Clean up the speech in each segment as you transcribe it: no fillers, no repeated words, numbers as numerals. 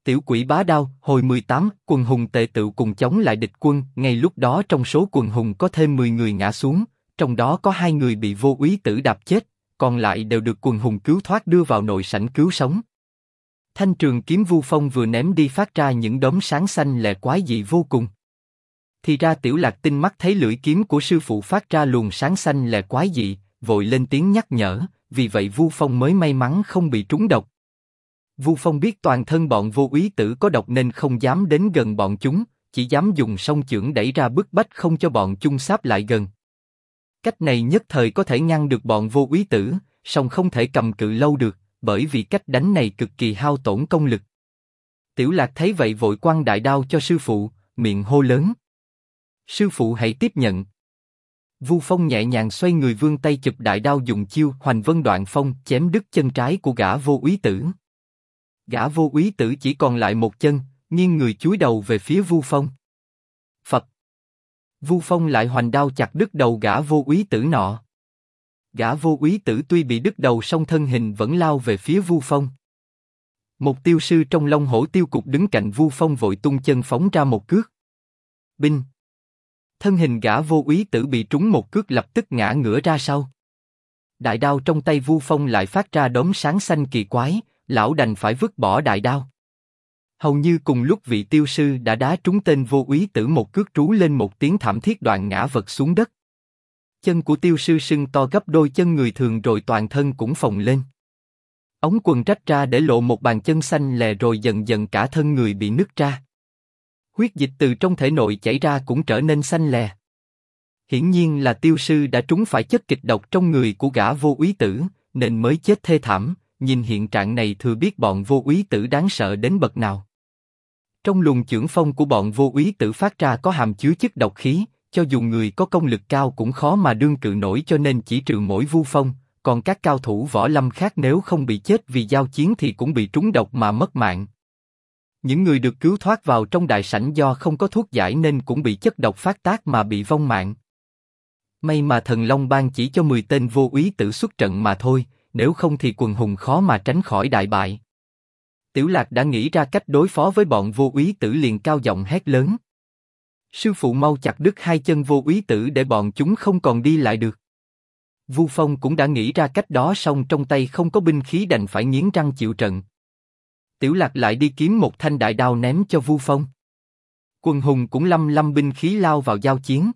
Tiểu quỷ bá đao, hồi 18, quần hùng tề tựu cùng chống lại địch quân, ngay lúc đó trong số quần hùng có thêm 10 người ngã xuống, trong đó có 2 người bị Vô Úy Tử đạp chết, còn lại đều được quần hùng cứu thoát đưa vào nội sảnh cứu sống. Thanh trường kiếm Vu Phong vừa ném đi phát ra những đốm sáng xanh lè quái dị vô cùng. Thì ra Tiểu Lạc tinh mắt thấy lưỡi kiếm của sư phụ phát ra luồng sáng xanh lè quái dị, vội lên tiếng nhắc nhở, vì vậy Vu Phong mới may mắn không bị trúng độc. Vu Phong biết toàn thân bọn Vô Úy Tử có độc nên không dám đến gần bọn chúng, chỉ dám dùng song chưởng đẩy ra bức bách không cho bọn chúng sáp lại gần. Cách này nhất thời có thể ngăn được bọn Vô Úy Tử, song không thể cầm cự lâu được, bởi vì cách đánh này cực kỳ hao tổn công lực. Tiểu Lạc thấy vậy vội quăng đại đao cho sư phụ, miệng hô lớn: "Sư phụ hãy tiếp nhận." Vu Phong nhẹ nhàng xoay người vươn tay chụp đại đao dùng chiêu Hoành Vân Đoạn Phong chém đứt chân trái của gã Vô Úy Tử. Gã Vô Úy Tử chỉ còn lại một chân, nghiêng người chúi đầu về phía Vu Phong. Phập. Vu Phong lại hoành đao chặt đứt đầu gã Vô Úy Tử nọ. Gã Vô Úy Tử tuy bị đứt đầu song thân hình vẫn lao về phía Vu Phong. Một tiêu sư trong Long Hổ Tiêu Cục đứng cạnh Vu Phong vội tung chân phóng ra một cước. Binh. Thân hình gã Vô Úy Tử bị trúng một cước lập tức ngã ngửa ra sau. Đại đao trong tay Vu Phong lại phát ra đốm sáng xanh kỳ quái, lão đành phải vứt bỏ đại đao. Hầu như cùng lúc vị tiêu sư đã đá trúng tên Vô Úy Tử một cước, trú lên một tiếng thảm thiết, đoạn ngã vật xuống đất. Chân của tiêu sư sưng to gấp đôi chân người thường rồi toàn thân cũng phồng lên. Ống quần rách ra để lộ một bàn chân xanh lè, rồi dần dần cả thân người bị nứt ra. Huyết dịch từ trong thể nội chảy ra cũng trở nên xanh lè. Hiển nhiên là tiêu sư đã trúng phải chất kịch độc trong người của gã Vô Úy Tử, nên mới chết thê thảm. Nhìn hiện trạng này thừa biết bọn Vô Úy Tử đáng sợ đến bậc nào. Trong luồng chưởng phong của bọn Vô Úy Tử phát ra có hàm chứa chất độc khí, cho dù người có công lực cao cũng khó mà đương cự nổi, cho nên chỉ trừ mỗi Vu Phong, còn các cao thủ võ lâm khác nếu không bị chết vì giao chiến thì cũng bị trúng độc mà mất mạng. Những người được cứu thoát vào trong đại sảnh do không có thuốc giải nên cũng bị chất độc phát tác mà bị vong mạng. May mà Thần Long Bang chỉ cho 10 tên Vô Úy Tử xuất trận mà thôi, nếu không thì quần hùng khó mà tránh khỏi đại bại. Tiểu Lạc đã nghĩ ra cách đối phó với bọn Vô Úy Tử, liền cao giọng hét lớn: "Sư phụ mau chặt đứt 2 chân Vô Úy Tử để bọn chúng không còn đi lại được." Vu Phong cũng đã nghĩ ra cách đó, song trong tay không có binh khí đành phải nghiến răng chịu trận. Tiểu Lạc lại đi kiếm một thanh đại đao ném cho Vu Phong. Quần hùng cũng lâm binh khí lao vào giao chiến.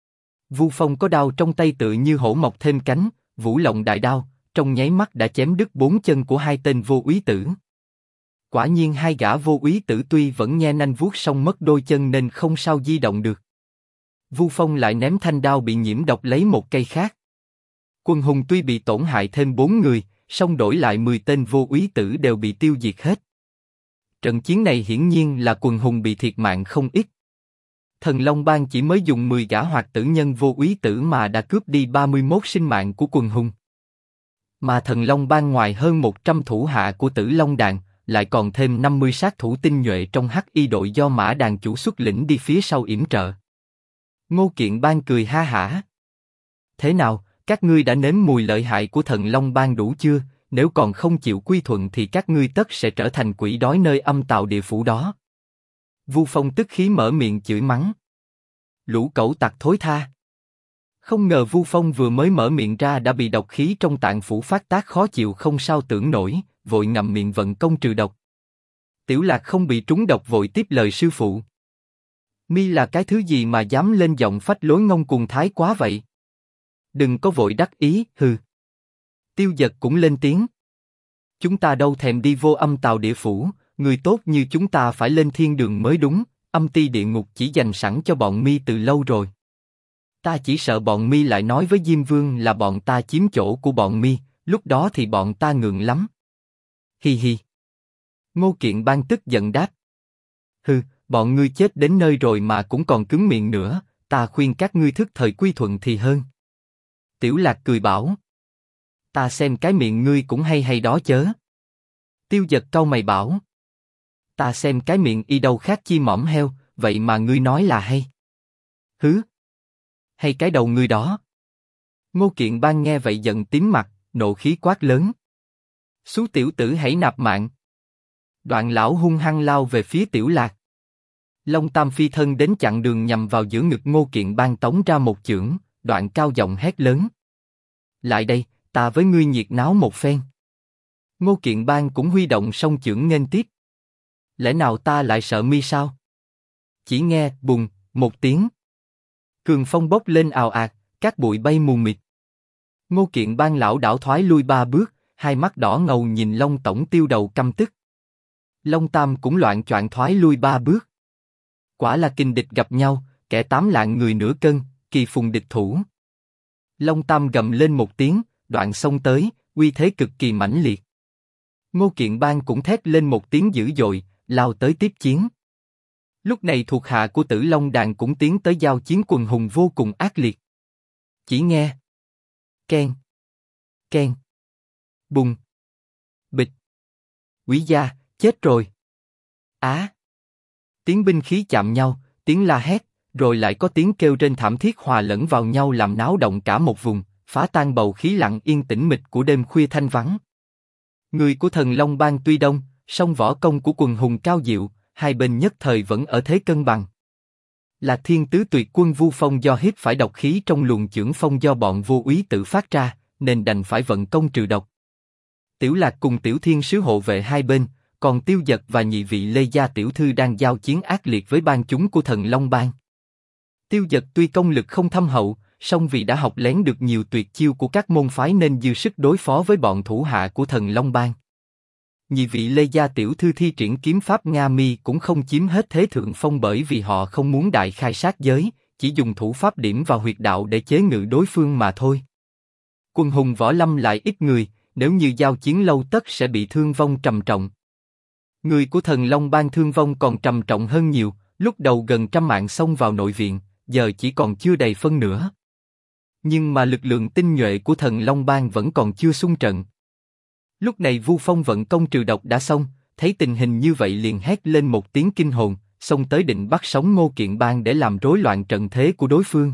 Vu Phong có đao trong tay tựa như hổ mọc thêm cánh, vũ lộng đại đao, trong nháy mắt đã chém đứt 4 chân của 2 tên Vô Úy Tử. Quả nhiên 2 gã Vô Úy Tử tuy vẫn nhe nanh vuốt song mất đôi chân nên không sao di động được. Vu Phong lại ném thanh đao bị nhiễm độc lấy một cây khác. Quần hùng tuy bị tổn hại thêm 4 người, song đổi lại 10 tên Vô Úy Tử đều bị tiêu diệt hết. Trận chiến này hiển nhiên là quần hùng bị thiệt mạng không ít. Thần Long Bang chỉ mới dùng 10 gã hoạt tử nhân Vô Úy Tử mà đã cướp đi 31 sinh mạng của quần hùng. Mà Thần Long Bang ngoài hơn 100 thủ hạ của Tử Long Đàn, lại còn thêm 50 sát thủ tinh nhuệ trong Hắc Y đội do Mã Đàn chủ xuất lĩnh đi phía sau yểm trợ. Ngô Kiện Bang cười ha hả: "Thế nào, các ngươi đã nếm mùi lợi hại của Thần Long Bang đủ chưa? Nếu còn không chịu quy thuận thì các ngươi tất sẽ trở thành quỷ đói nơi âm tào địa phủ đó." Vu Phong tức khí mở miệng chửi mắng: "Lũ cẩu tặc thối tha!" Không ngờ Vu Phong vừa mới mở miệng ra đã bị độc khí trong tạng phủ phát tác khó chịu không sao tưởng nổi, vội ngậm miệng vận công trừ độc. Tiểu Lạc không bị trúng độc vội tiếp lời sư phụ: "Mi là cái thứ gì mà dám lên giọng phách lối ngông cuồng thái quá vậy? Đừng có vội đắc ý, hừ." Tiêu Dật cũng lên tiếng: "Chúng ta đâu thèm đi vô âm tào địa phủ, người tốt như chúng ta phải lên thiên đường mới đúng, âm ti địa ngục chỉ dành sẵn cho bọn Mi từ lâu rồi. Ta chỉ sợ bọn Mi lại nói với Diêm Vương là bọn ta chiếm chỗ của bọn Mi, lúc đó thì bọn ta ngượng lắm." Hi hi. Ngô Kiện Bang tức giận đáp: "Hừ, bọn ngươi chết đến nơi rồi mà cũng còn cứng miệng nữa, ta khuyên các ngươi thức thời quy thuận thì hơn." Tiểu Lạc cười bảo: "Ta xem cái miệng ngươi cũng hay hay đó chớ." Tiêu Dật cau mày bảo: "Ta xem cái miệng y đâu khác chi mỏm heo, vậy mà ngươi nói là hay." "Hứ? Hay cái đầu ngươi đó." Ngô Kiện Bang nghe vậy giận tím mặt, nộ khí quát lớn: "Xú tiểu tử hãy nạp mạng!" Đoạn lão hung hăng lao về phía Tiểu Lạc. Long Tam phi thân đến chặn đường nhằm vào giữa ngực Ngô Kiện Bang tống ra một chưởng, đoạn cao giọng hét lớn. Lại đây, ta với ngươi nhiệt náo một phen. Ngô Kiện Bang cũng huy động song chưởng nghênh tiếp. Lẽ nào ta lại sợ mi sao? Chỉ nghe bùng một tiếng, cường phong bốc lên ào ạt, cát bụi bay mù mịt. Ngô Kiện Bang lão đảo thoái lui 3 bước, hai mắt đỏ ngầu nhìn Long Tổng Tiêu đầu căm tức. Long Tam cũng loạn choạng thoái lui 3 bước. Quả là kình địch gặp nhau, kẻ 8 lạng người nửa cân, kỳ phùng địch thủ. Long Tam gầm lên một tiếng, đoạn xông tới, uy thế cực kỳ mãnh liệt. Ngô Kiện Bang cũng thét lên một tiếng dữ dội, lao tới tiếp chiến. Lúc này thuộc hạ của Tử Long Đàn cũng tiến tới giao chiến quần hùng vô cùng ác liệt. Chỉ nghe keng, keng, bùng, bịch. Quý gia, chết rồi. Á! Tiếng binh khí chạm nhau, tiếng la hét, rồi lại có tiếng kêu rên thảm thiết hòa lẫn vào nhau làm náo động cả một vùng, phá tan bầu khí lặng yên tĩnh mịch của đêm khuya thanh vắng. Người của Thần Long Bang tuy đông, song võ công của quần hùng cao diệu, hai bên nhất thời vẫn ở thế cân bằng. Là Thiên Tứ Tuyệt Quân Vu Phong do hít phải độc khí trong luồng chưởng phong do bọn vô úy tự phát ra, nên đành phải vận công trừ độc. Tiểu Lạc cùng Tiểu Thiên Sứ hộ vệ hai bên, còn Tiêu Dật và nhị vị Lê Gia tiểu thư đang giao chiến ác liệt với bang chúng của Thần Long Bang. Tiêu Dật tuy công lực không thâm hậu, song vì đã học lén được nhiều tuyệt chiêu của các môn phái nên dư sức đối phó với bọn thủ hạ của Thần Long Bang. Nhị vị Lê Gia tiểu thư thi triển kiếm pháp Nga Mi cũng không chiếm hết thế thượng phong bởi vì họ không muốn đại khai sát giới, chỉ dùng thủ pháp điểm vào huyệt đạo để chế ngự đối phương mà thôi. Quân hùng võ lâm lại ít người, nếu như giao chiến lâu tất sẽ bị thương vong trầm trọng. Người của Thần Long Bang thương vong còn trầm trọng hơn nhiều, lúc đầu gần 100 mạng xông vào nội viện, giờ chỉ còn chưa đầy phân nửa. Nhưng mà lực lượng tinh nhuệ của Thần Long Bang vẫn còn chưa xung trận. Lúc này Vu Phong vận công trừ độc đã xong, thấy tình hình như vậy liền hét lên một tiếng kinh hồn, xông tới định bắt sống Ngô Kiện Bang để làm rối loạn trận thế của đối phương.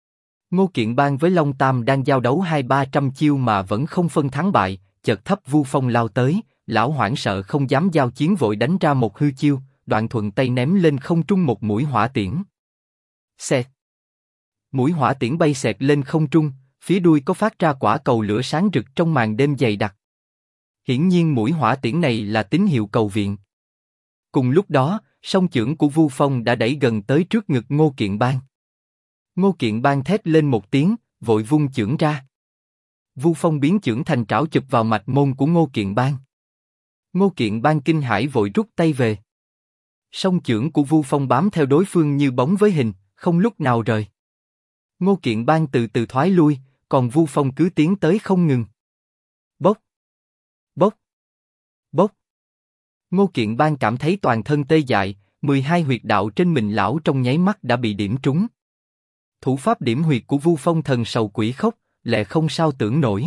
Ngô Kiện Bang với Long Tam đang giao đấu 200-300 chiêu mà vẫn không phân thắng bại, chợt thấp Vu Phong lao tới, lão hoảng sợ không dám giao chiến vội đánh ra một hư chiêu, đoạn thuận tay ném lên không trung một mũi hỏa tiễn. Xẹt. Mũi hỏa tiễn bay xẹt lên không trung, phía đuôi có phát ra quả cầu lửa sáng rực trong màn đêm dày đặc. Hiển nhiên mũi hỏa tiễn này là tín hiệu cầu viện. Cùng lúc đó, song chưởng của Vu Phong đã đẩy gần tới trước ngực Ngô Kiện Bang. Ngô Kiện Bang thét lên một tiếng, vội vung chưởng ra. Vu Phong biến chưởng thành trảo chụp vào mạch môn của Ngô Kiện Bang. Ngô Kiện Bang kinh hãi vội rút tay về. Song chưởng của Vu Phong bám theo đối phương như bóng với hình, không lúc nào rời. Ngô Kiện Bang từ từ thoái lui, còn Vu Phong cứ tiến tới không ngừng. Bốc, bốc, bốc. Ngô Kiện Bang cảm thấy toàn thân tê dại, 12 huyệt đạo trên mình lão trong nháy mắt đã bị điểm trúng. Thủ pháp điểm huyệt của Vu Phong thần sầu quỷ khốc, lẹ không sao tưởng nổi.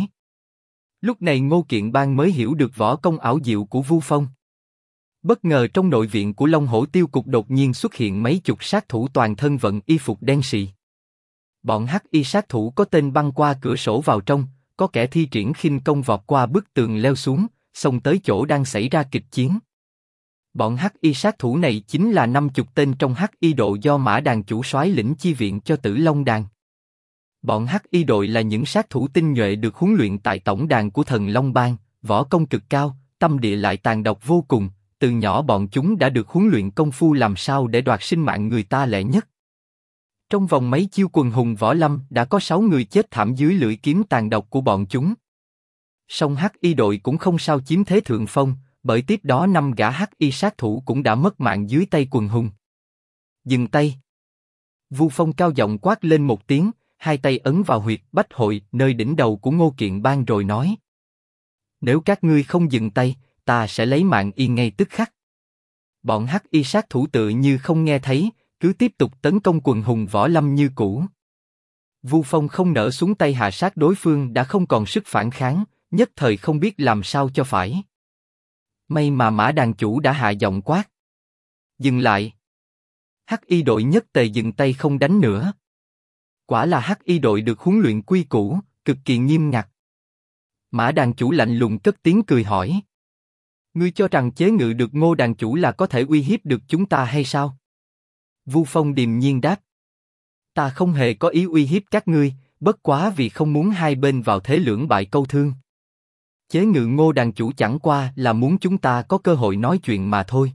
Lúc này Ngô Kiện Bang mới hiểu được võ công ảo diệu của Vu Phong. Bất ngờ trong nội viện của Long Hổ Tiêu Cục đột nhiên xuất hiện mấy chục sát thủ toàn thân vận y phục đen sì. Bọn hắc y sát thủ có tên băng qua cửa sổ vào trong, có kẻ thi triển khinh công vọt qua bức tường leo xuống, xông tới chỗ đang xảy ra kịch chiến. Bọn hắc y sát thủ này chính là 50 tên trong hắc y đội do Mã Đàn chủ soái lĩnh chi viện cho Tử Long Đàn. Bọn hắc y đội là những sát thủ tinh nhuệ được huấn luyện tại tổng đàn của Thần Long Bang, võ công cực cao, tâm địa lại tàn độc vô cùng. Từ nhỏ bọn chúng đã được huấn luyện công phu làm sao để đoạt sinh mạng người ta lẹ nhất. Trong vòng mấy chiêu quần hùng võ lâm đã có 6 người chết thảm dưới lưỡi kiếm tàn độc của bọn chúng. Song hắc y đội cũng không sao chiếm thế thượng phong, bởi tiếp đó 5 gã hắc y sát thủ cũng đã mất mạng dưới tay quần hùng. Dừng tay. Vu Phong cao giọng quát lên một tiếng, hai tay ấn vào huyệt bách hội nơi đỉnh đầu của Ngô Kiện Bang rồi nói: Nếu các ngươi không dừng tay, ta sẽ lấy mạng y ngay tức khắc. Bọn hắc y sát thủ tự như không nghe thấy, cứ tiếp tục tấn công quần hùng võ lâm như cũ. Vu Phong không nỡ xuống tay hạ sát đối phương đã không còn sức phản kháng, nhất thời không biết làm sao cho phải. May mà Mã Đàn chủ đã hạ giọng quát: Dừng lại. Hắc y đội nhất tề dừng tay không đánh nữa. Quả là hắc y đội được huấn luyện quy củ, cực kỳ nghiêm ngặt. Mã Đàn chủ lạnh lùng cất tiếng cười hỏi: Ngươi cho rằng chế ngự được Ngô đàn chủ là có thể uy hiếp được chúng ta hay sao? Vu Phong điềm nhiên đáp. Ta không hề có ý uy hiếp các ngươi, bất quá vì không muốn hai bên vào thế lưỡng bại câu thương. Chế ngự Ngô đàn chủ chẳng qua là muốn chúng ta có cơ hội nói chuyện mà thôi.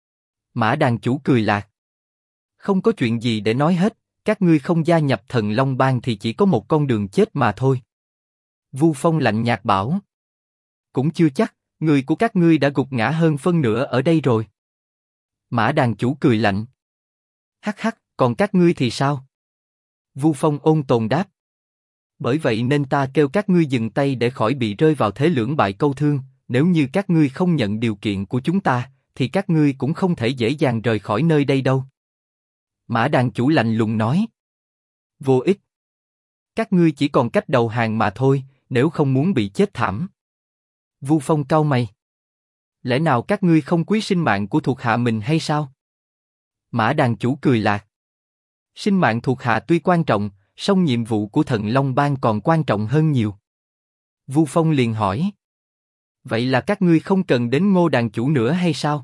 Mã đàn chủ cười lạc. Không có chuyện gì để nói hết, các ngươi không gia nhập Thần Long Bang thì chỉ có một con đường chết mà thôi. Vu Phong lạnh nhạt bảo. Cũng chưa chắc, người của các ngươi đã gục ngã hơn phân nửa ở đây rồi. Mã đàn chủ cười lạnh. Hắc hắc, còn các ngươi thì sao? Vu Phong ôn tồn đáp. Bởi vậy nên ta kêu các ngươi dừng tay để khỏi bị rơi vào thế lưỡng bại câu thương, nếu như các ngươi không nhận điều kiện của chúng ta, thì các ngươi cũng không thể dễ dàng rời khỏi nơi đây đâu. Mã đàn chủ lạnh lùng nói. Vô ích. Các ngươi chỉ còn cách đầu hàng mà thôi, nếu không muốn bị chết thảm. Vu Phong cau mày. Lẽ nào các ngươi không quý sinh mạng của thuộc hạ mình hay sao? Mã đàn chủ cười lạc. Sinh mạng thuộc hạ tuy quan trọng, song nhiệm vụ của Thần Long Bang còn quan trọng hơn nhiều. Vu Phong liền hỏi. Vậy là các ngươi không cần đến Ngô đàn chủ nữa hay sao?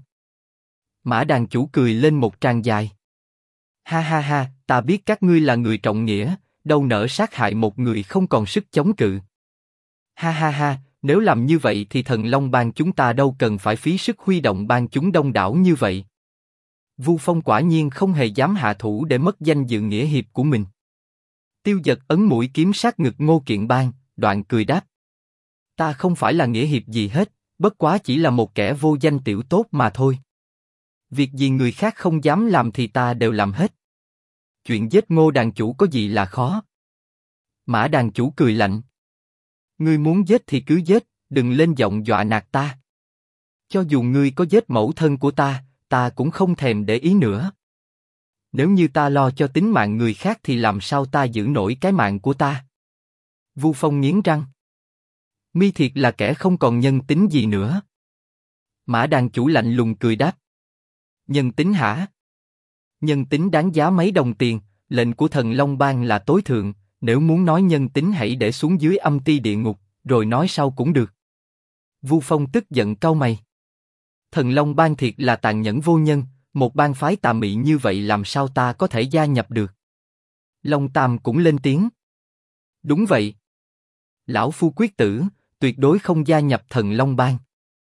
Mã đàn chủ cười lên một tràng dài. Ha ha ha, ta biết các ngươi là người trọng nghĩa, đâu nỡ sát hại một người không còn sức chống cự. Ha ha ha, nếu làm như vậy thì Thần Long Bang chúng ta đâu cần phải phí sức huy động bang chúng đông đảo như vậy. Vu Phong quả nhiên không hề dám hạ thủ để mất danh dự nghĩa hiệp của mình. Tiêu Dật ấn mũi kiếm sát ngực Ngô Kiện Bang, đoạn cười đáp. Ta không phải là nghĩa hiệp gì hết, bất quá chỉ là một kẻ vô danh tiểu tốt mà thôi. Việc gì người khác không dám làm thì ta đều làm hết. Chuyện giết Ngô đàn chủ có gì là khó? Mã đàn chủ cười lạnh. Ngươi muốn giết thì cứ giết, đừng lên giọng dọa nạt ta. Cho dù ngươi có giết mẫu thân của ta cũng không thèm để ý nữa. Nếu như ta lo cho tính mạng người khác thì làm sao ta giữ nổi cái mạng của ta? Vu Phong nghiến răng. Mi thiệt là kẻ không còn nhân tính gì nữa. Mã đàn chủ lạnh lùng cười đáp. Nhân tính hả? Nhân tính đáng giá mấy đồng tiền, lệnh của Thần Long Bang là tối thượng, nếu muốn nói nhân tính hãy để xuống dưới âm ti địa ngục, rồi nói sau cũng được. Vu Phong tức giận cau mày. Thần Long Bang thiệt là tàn nhẫn vô nhân, một bang phái tà mị như vậy làm sao ta có thể gia nhập được? Long Tam cũng lên tiếng. Đúng vậy. Lão Phu quyết tử, tuyệt đối không gia nhập Thần Long Bang.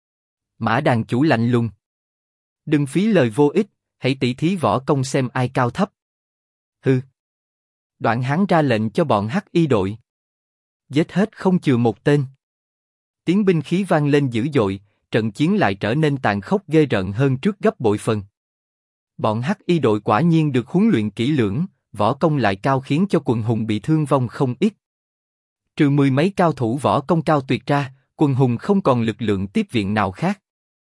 Mã đàn chủ lạnh lùng. Đừng phí lời vô ích, hãy tỉ thí võ công xem ai cao thấp. Hừ. Đoạn hắn ra lệnh cho bọn Hắc Y đội. Giết hết không chừa một tên. Tiếng binh khí vang lên dữ dội, trận chiến lại trở nên tàn khốc ghê rợn hơn trước gấp bội phần. Bọn Hắc Y đội quả nhiên được huấn luyện kỹ lưỡng, võ công lại cao khiến cho quần hùng bị thương vong không ít. Trừ mười mấy cao thủ võ công cao tuyệt ra, quần hùng không còn lực lượng tiếp viện nào khác.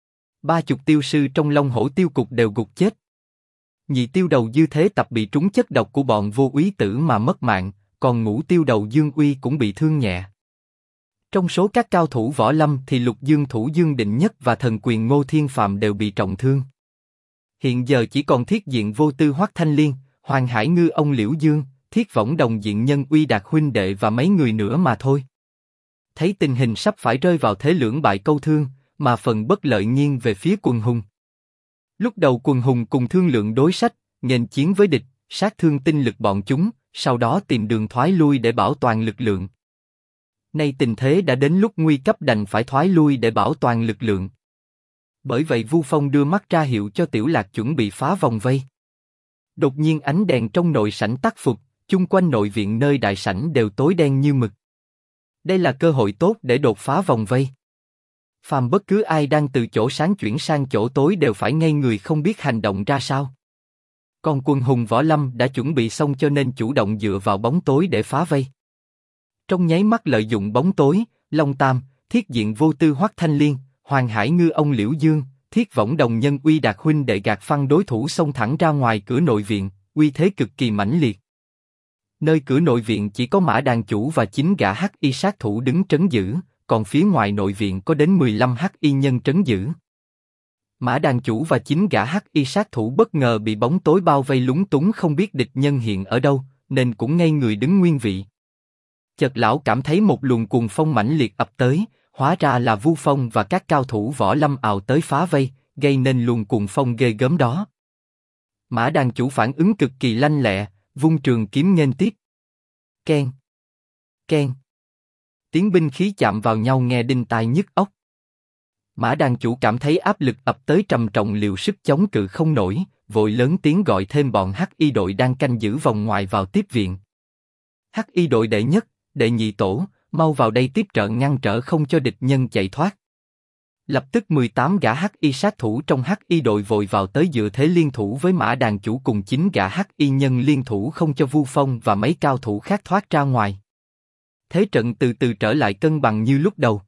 30 tiêu sư trong Long Hổ tiêu cục đều gục chết. Nhị tiêu đầu Dư Thế Tập bị trúng chất độc của bọn Vô Úy Tử mà mất mạng, còn ngũ tiêu đầu Dương Uy cũng bị thương nhẹ. Trong số các cao thủ võ lâm thì Lục Dương thủ Dương Định Nhất và thần quyền Ngô Thiên Phạm đều bị trọng thương. Hiện giờ chỉ còn Thiết Diện Vô Tư Hoắc Thanh Liên, Hoàng Hải Ngư ông Liễu Dương, Thiết Võng Đồng Diện Nhân Uy Đạt huynh đệ và mấy người nữa mà thôi. Thấy tình hình sắp phải rơi vào thế lưỡng bại câu thương, mà phần bất lợi nghiêng về phía quần hùng. Lúc đầu quần hùng cùng thương lượng đối sách, nghênh chiến với địch, sát thương tinh lực bọn chúng, sau đó tìm đường thoái lui để bảo toàn lực lượng. Nay tình thế đã đến lúc nguy cấp đành phải thoái lui để bảo toàn lực lượng. Bởi vậy Vu Phong đưa mắt ra hiệu cho Tiểu Lạc chuẩn bị phá vòng vây. Đột nhiên ánh đèn trong nội sảnh tắt phục, chung quanh nội viện nơi đại sảnh đều tối đen như mực. Đây là cơ hội tốt để đột phá vòng vây. Phàm bất cứ ai đang từ chỗ sáng chuyển sang chỗ tối đều phải ngây người không biết hành động ra sao. Còn quần hùng võ lâm đã chuẩn bị xong cho nên chủ động dựa vào bóng tối để phá vây. Trong nháy mắt lợi dụng bóng tối, Long Tam, Thiết Diện Vô Tư Hoắc Thanh Liên, Hoàng Hải Ngư ông Liễu Dương, Thiết Võng Đồng Nhân Uy Đạt huynh đệ gạt phăng đối thủ xông thẳng ra ngoài cửa nội viện, uy thế cực kỳ mãnh liệt. Nơi cửa nội viện chỉ có Mã đàn chủ và 9 gã Hắc Y sát thủ đứng trấn giữ, còn phía ngoài nội viện có đến 15 Hắc Y nhân trấn giữ. Mã đàn chủ và 9 gã Hắc Y sát thủ bất ngờ bị bóng tối bao vây lúng túng không biết địch nhân hiện ở đâu, nên cũng ngây người đứng nguyên vị. Chợt lão cảm thấy một luồng cuồng phong mãnh liệt ập tới, hóa ra là Vu Phong và các cao thủ võ lâm ào tới phá vây, gây nên luồng cuồng phong ghê gớm đó. Mã đàn chủ phản ứng cực kỳ lanh lẹ, vung trường kiếm nghênh tiếp. Keng, keng. Tiếng binh khí chạm vào nhau nghe đinh tai nhức óc. Mã đàn chủ cảm thấy áp lực ập tới trầm trọng liều sức chống cự không nổi, vội lớn tiếng gọi thêm bọn Hắc Y đội đang canh giữ vòng ngoài vào tiếp viện. Hắc Y đội đệ nhất, đệ nhị tổ, mau vào đây tiếp trợ ngăn trở không cho địch nhân chạy thoát. Lập tức 18 gã Hắc Y sát thủ trong Hắc Y đội vội vào tới dựa thế liên thủ với Mã đàn chủ cùng 9 gã Hắc Y nhân liên thủ không cho Vu Phong và mấy cao thủ khác thoát ra ngoài. Thế trận từ từ trở lại cân bằng như lúc đầu.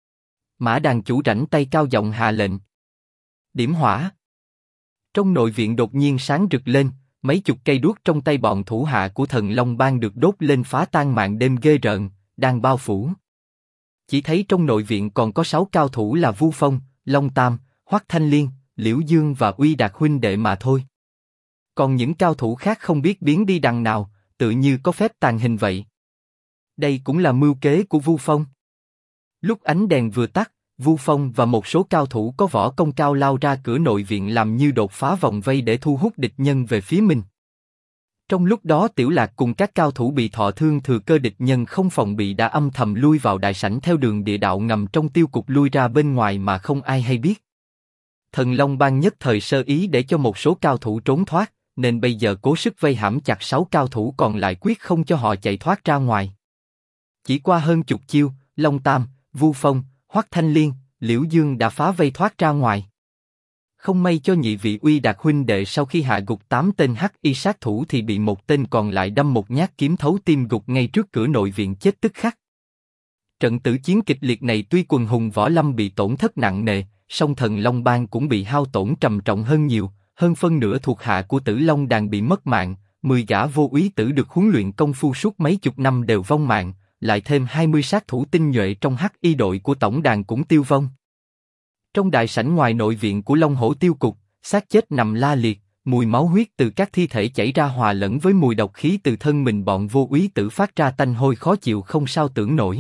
Mã đàn chủ rảnh tay cao giọng hạ lệnh. Điểm hỏa. Trong nội viện đột nhiên sáng rực lên, mấy chục cây đuốc trong tay bọn thủ hạ của Thần Long Bang được đốt lên phá tan màn đêm ghê rợn, đang bao phủ. Chỉ thấy trong nội viện còn có 6 cao thủ là Vu Phong, Long Tam, Hoắc Thanh Liên, Liễu Dương và Uy Đạt huynh đệ mà thôi. Còn những cao thủ khác không biết biến đi đằng nào, tự như có phép tàng hình vậy. Đây cũng là mưu kế của Vu Phong. Lúc ánh đèn vừa tắt, Vu Phong và một số cao thủ có võ công cao lao ra cửa nội viện làm như đột phá vòng vây để thu hút địch nhân về phía mình. Trong lúc đó Tiểu Lạc cùng các cao thủ bị thọ thương thừa cơ địch nhân không phòng bị đã âm thầm lui vào đại sảnh theo đường địa đạo ngầm trong tiêu cục lui ra bên ngoài mà không ai hay biết. Thần Long Bang nhất thời sơ ý để cho một số cao thủ trốn thoát, nên bây giờ cố sức vây hãm chặt 6 cao thủ còn lại quyết không cho họ chạy thoát ra ngoài. Chỉ qua hơn chục chiêu, Long Tam, Vu Phong, Hoắc Thanh Liên, Liễu Dương đã phá vây thoát ra ngoài. Không may cho nhị vị Uy Đạt huynh đệ sau khi hạ gục 8 tên Hắc Y sát thủ thì bị một tên còn lại đâm một nhát kiếm thấu tim gục ngay trước cửa nội viện chết tức khắc. Trận tử chiến kịch liệt này tuy quần hùng võ lâm bị tổn thất nặng nề, song Thần Long Bang cũng bị hao tổn trầm trọng hơn nhiều, hơn phân nửa thuộc hạ của Tử Long Đàn bị mất mạng, 10 gã vô úy tử được huấn luyện công phu suốt mấy chục năm đều vong mạng, lại thêm 20 sát thủ tinh nhuệ trong Hắc Y đội của tổng đàn cũng tiêu vong. Trong đại sảnh ngoài nội viện của Long Hổ tiêu cục, xác chết nằm la liệt, mùi máu huyết từ các thi thể chảy ra hòa lẫn với mùi độc khí từ thân mình bọn vô úy tử phát ra tanh hôi khó chịu không sao tưởng nổi.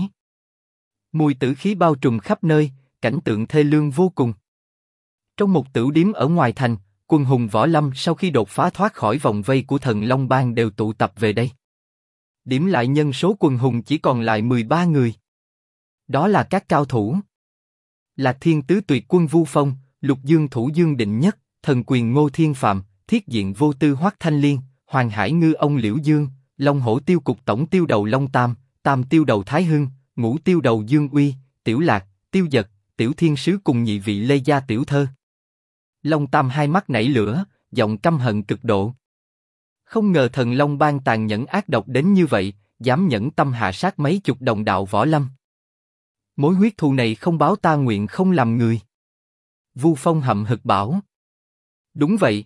Mùi tử khí bao trùm khắp nơi, cảnh tượng thê lương vô cùng. Trong một tửu điếm ở ngoài thành, quần hùng võ lâm sau khi đột phá thoát khỏi vòng vây của Thần Long Bang đều tụ tập về đây. Điểm lại nhân số quần hùng chỉ còn lại 13 người. Đó là các cao thủ. Là Thiên Tứ Tuyệt Quân Vu Phong, Lục Dương Thủ Dương Định Nhất, Thần Quyền Ngô Thiên Phạm, Thiết Diện Vô Tư Hoắc Thanh Liên, Hoàng Hải Ngư ông Liễu Dương, Long Hổ Tiêu Cục Tổng Tiêu Đầu Long Tam, Tam Tiêu Đầu Thái Hưng, Ngũ Tiêu Đầu Dương Uy, Tiểu Lạc, Tiêu Dật, Tiểu Thiên Sứ cùng nhị vị Lê Gia Tiểu Thơ. Long Tam hai mắt nảy lửa, giọng căm hận cực độ. Không ngờ Thần Long Bang tàn nhẫn ác độc đến như vậy, dám nhẫn tâm hạ sát mấy chục đồng đạo võ lâm. Mối huyết thù này không báo ta nguyện không làm người. Vu Phong hậm hực bảo. Đúng vậy.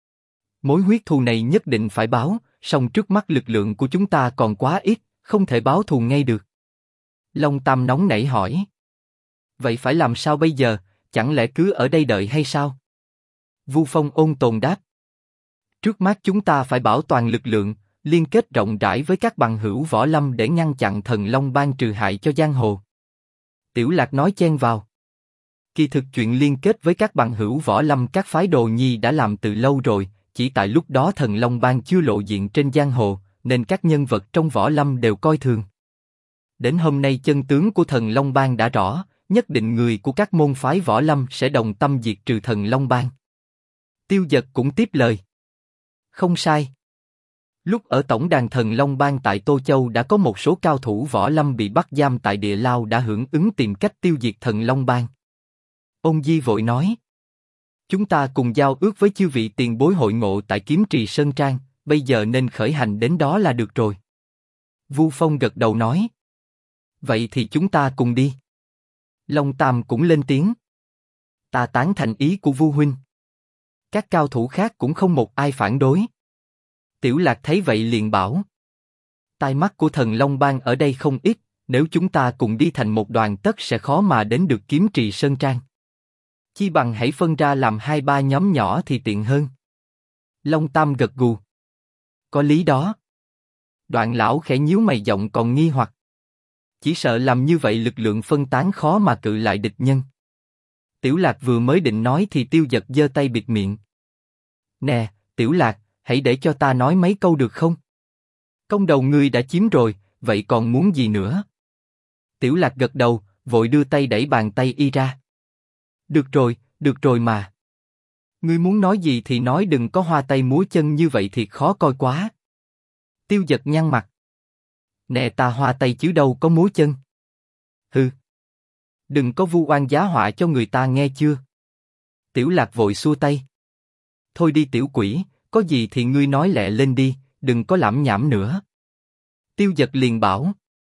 Mối huyết thù này nhất định phải báo, song trước mắt lực lượng của chúng ta còn quá ít, không thể báo thù ngay được. Long Tam nóng nảy hỏi. Vậy phải làm sao bây giờ, chẳng lẽ cứ ở đây đợi hay sao? Vu Phong ôn tồn đáp. Trước mắt chúng ta phải bảo toàn lực lượng, liên kết rộng rãi với các bằng hữu võ lâm để ngăn chặn Thần Long Bang trừ hại cho giang hồ. Tiểu Lạc nói chen vào. Kỳ thực chuyện liên kết với các bằng hữu võ lâm các phái đồ nhi đã làm từ lâu rồi, chỉ tại lúc đó Thần Long Bang chưa lộ diện trên giang hồ, nên các nhân vật trong võ lâm đều coi thường. Đến hôm nay chân tướng của Thần Long Bang đã rõ, nhất định người của các môn phái võ lâm sẽ đồng tâm diệt trừ Thần Long Bang. Tiêu Dật cũng tiếp lời. Không sai. Lúc ở tổng đàn Thần Long Bang tại Tô Châu đã có một số cao thủ võ lâm bị bắt giam tại địa lao đã hưởng ứng tìm cách tiêu diệt Thần Long Bang. Ôn Di vội nói. Chúng ta cùng giao ước với chư vị tiền bối hội ngộ tại Kiếm Trì Sơn Trang, bây giờ nên khởi hành đến đó là được rồi. Vu Phong gật đầu nói. Vậy thì chúng ta cùng đi. Long Tam cũng lên tiếng. Ta tán thành ý của Vu huynh. Các cao thủ khác cũng không một ai phản đối. Tiểu Lạc thấy vậy liền bảo. Tai mắt của Thần Long Bang ở đây không ít, nếu chúng ta cùng đi thành một đoàn tất sẽ khó mà đến được Kiếm Trì Sơn Trang. Chi bằng hãy phân ra làm 2-3 nhóm nhỏ thì tiện hơn. Long Tam gật gù. Có lý đó. Đoạn lão khẽ nhíu mày giọng còn nghi hoặc. Chỉ sợ làm như vậy lực lượng phân tán khó mà cự lại địch nhân. Tiểu Lạc vừa mới định nói thì Tiêu Dật giơ tay bịt miệng. Nè, Tiểu Lạc, hãy để cho ta nói mấy câu được không? Công đầu ngươi đã chiếm rồi, vậy còn muốn gì nữa? Tiểu Lạc gật đầu, vội đưa tay đẩy bàn tay y ra. Được rồi mà. Ngươi muốn nói gì thì nói, đừng có hoa tay múa chân như vậy thiệt khó coi quá. Tiêu Dật nhăn mặt. Nè, ta hoa tay chứ đâu có múa chân. Hừ. Đừng có vu oan giá họa cho người ta nghe chưa? Tiểu Lạc vội xua tay. Thôi đi tiểu quỷ, có gì thì ngươi nói lẹ lên đi, đừng có lảm nhảm nữa. Tiêu Dật liền bảo.